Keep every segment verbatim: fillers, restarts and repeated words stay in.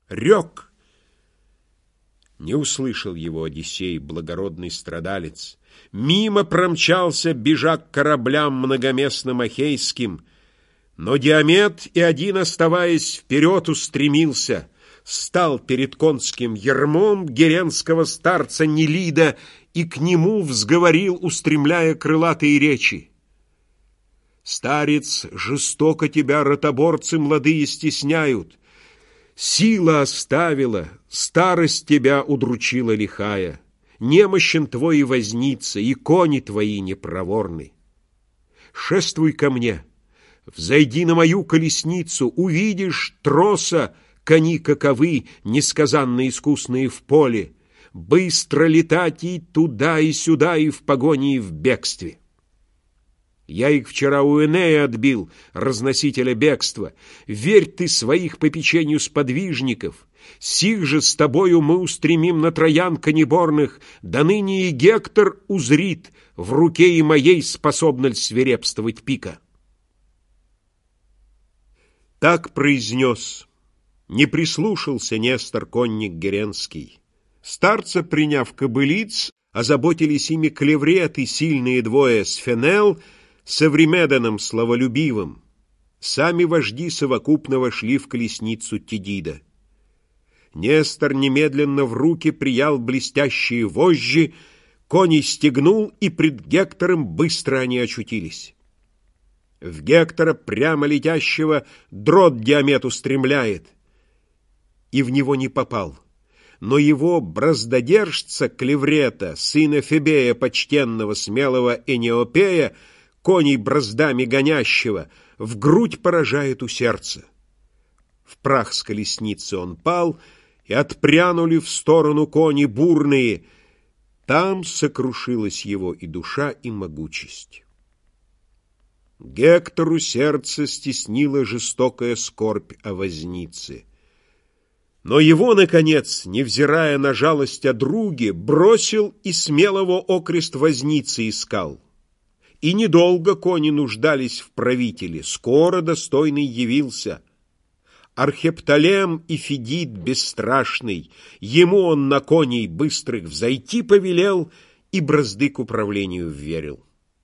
рек. Не услышал его Одиссей, благородный страдалец. Мимо промчался, бежа к кораблям многоместным ахейским. Но Диамет и один, оставаясь, вперед устремился, стал перед конским ярмом геренского старца Нелида и к нему взговорил, устремляя крылатые речи. «Старец, жестоко тебя ротоборцы младые стесняют. Сила оставила, старость тебя удручила лихая. Немощен твой и возница, и кони твои непроворны. Шествуй ко мне, взойди на мою колесницу, увидишь троса, кони каковы, несказанно искусные в поле, быстро летать и туда, и сюда, и в погоне, и в бегстве. Я их вчера у Энея отбил, разносителя бегства. Верь ты своих попечению сподвижников. Сих же с тобою мы устремим на троян конеборных, да ныне и Гектор узрит, в руке и моей способна ль свирепствовать пика». Так произнес. Не прислушался Нестор, конник геренский. Старца, приняв кобылиц, озаботились ими клевреты, сильные двое, Сфенел с Эвримедоном славолюбивым. Сами вожди совокупно вошли в колесницу Тидида. Нестор немедленно в руки приял блестящие вожжи, коней стегнул, и пред Гектором быстро они очутились. В Гектора, прямо летящего, дрот Диамет устремляет, и в него не попал. Но его браздодержца Клеврета, сына Фебея почтенного, смелого Энеопея, коней браздами гонящего, в грудь поражает у сердца. В прах с колесницы он пал, и отпрянули в сторону кони бурные. Там сокрушилась его и душа, и могучесть. Гектору сердце стеснила жестокая скорбь о вознице. Но его, наконец, невзирая на жалость о друге, бросил и смелого окрест возницы искал. И недолго кони нуждались в правителе, скоро достойный явился. Архептолем и Фидид бесстрашный, ему он на коней быстрых взойти повелел и бразды к управлению вверил.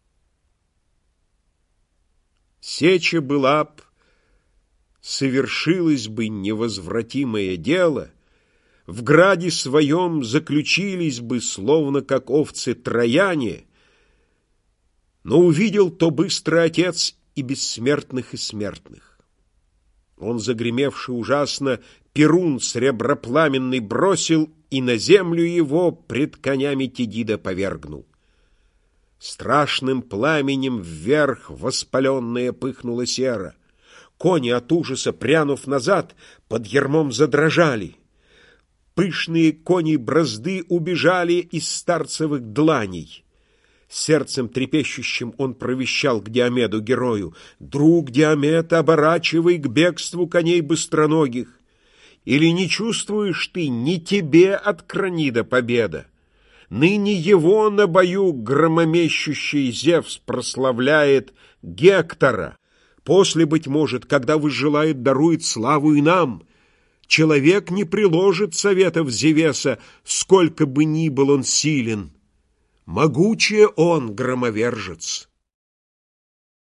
Сеча была б, совершилось бы невозвратимое дело, в граде своем заключились бы, словно как овцы трояне, но увидел то быстрый отец и бессмертных, и смертных. Он, загремевший ужасно, Перун сребропламенный бросил и на землю его пред конями Тидида повергнул. Страшным пламенем вверх воспаленная пыхнула сера. Кони от ужаса, прянув назад, под ярмом задрожали. Пышные кони бразды убежали из старцевых дланей. Сердцем трепещущим он провещал к Диомеду герою: «Друг Диомед, оборачивай к бегству коней быстроногих. Или не чувствуешь ты, не тебе от Кранида победа? Ныне его на бою громомещущий Зевс прославляет Гектора. После, быть может, когда возжелает, дарует славу и нам. Человек не приложит советов Зевеса, сколько бы ни был он силен. Могучее он, громовержец».